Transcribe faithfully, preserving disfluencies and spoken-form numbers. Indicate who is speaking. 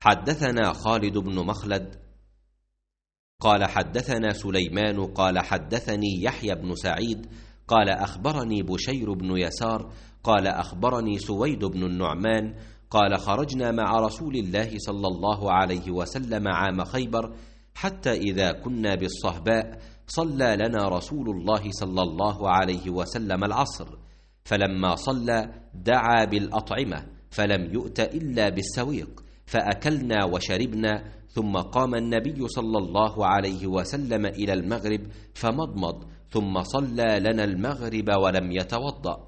Speaker 1: حدثنا خالد بن مخلد قال حدثنا سليمان قال حدثني يحيى بن سعيد قال أخبرني بشير بن يسار قال أخبرني سويد بن النعمان قال خرجنا مع رسول الله صلى الله عليه وسلم عام خيبر، حتى إذا كنا بالصهباء صلى لنا رسول الله صلى الله عليه وسلم العصر، فلما صلى دعا بالأطعمة فلم يؤت إلا بالسويق، فأكلنا وشربنا، ثم قام النبي صلى الله عليه وسلم إلى المغرب فمضمض، ثم صلى لنا المغرب ولم يتوضأ،